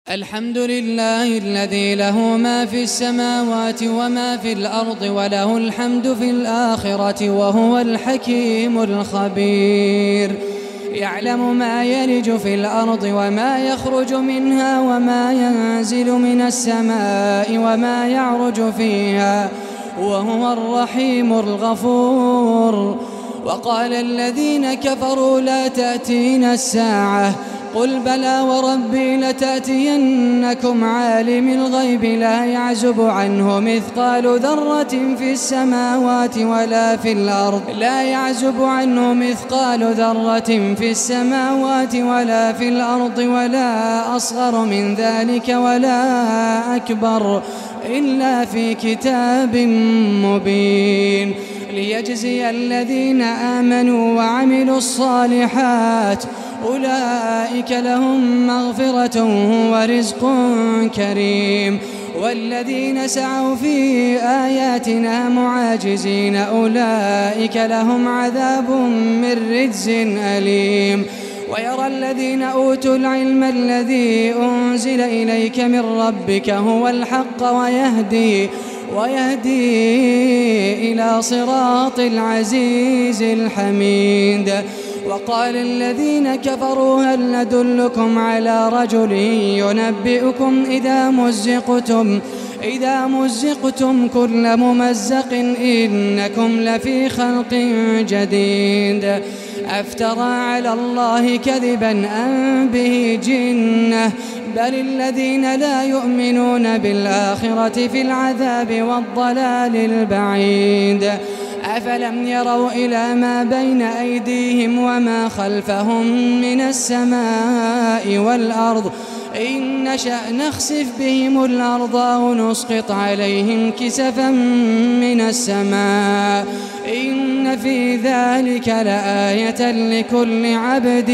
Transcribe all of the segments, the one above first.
الحمد لله الذي له ما في السماوات وما في الأرض وله الحمد في الآخرة وهو الحكيم الخبير. يعلم ما يلج في الأرض وما يخرج منها وما ينزل من السماء وما يعرج فيها وهو الرحيم الغفور. وقال الذين كفروا لا تأتينا الساعة قل بلى وربي لتأتينكم عالم الغيب لا يعزب عنه مثقال ذرة في السماوات ولا في الأرض ولا في الأرض ولا أصغر من ذلك ولا أكبر إلا في كتاب مبين ليجزي الذين آمنوا وعملوا الصالحات أولئك لهم مغفرة ورزق كريم. والذين سعوا في آياتنا معاجزين أولئك لهم عذاب من رجز أليم. ويرى الذين أوتوا العلم الذي أنزل إليك من ربك هو الحق ويهدي إلى صراط العزيز الحميد. وقال الذين كفروا هل ندلكم على رجل ينبئكم إذا مزقتم كل ممزق إنكم لفي خلق جديد. أفترى على الله كذبا أم به جنة بل الذين لا يؤمنون بالآخرة في العذاب والضلال البعيد. أفلم يروا إلى ما بين أيديهم وما خلفهم من السماء والأرض إن نشأ نخسف بهم الأرض أو نسقط عليهم كسفا من السماء إن في ذلك لآية لكل عبد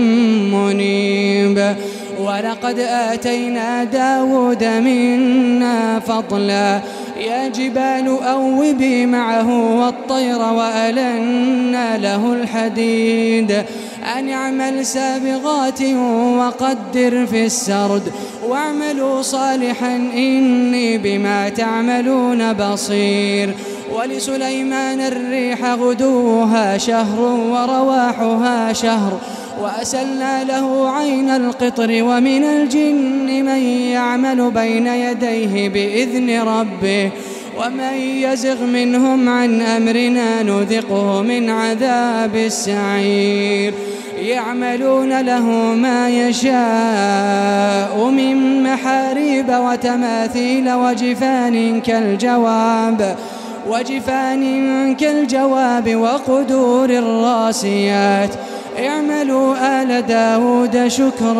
منيب. ولقد آتينا داود منا فضلا يا جبال أوبي معه والطير وألنا له الحديد أن اعمل سابغات وقدر في السرد واعملوا صالحا إني بما تعملون بصير. ولسليمان الريح غدوها شهر ورواحها شهر وأسلنا له عين القطر ومن الجن من يعمل بين يديه بإذن ربه ومن يزغ منهم عن أمرنا نذقه من عذاب السعير. يعملون له ما يشاء من محاريب وتماثيل وجفان كالجواب وقدور الراسيات. اعملوا آل داود شكرا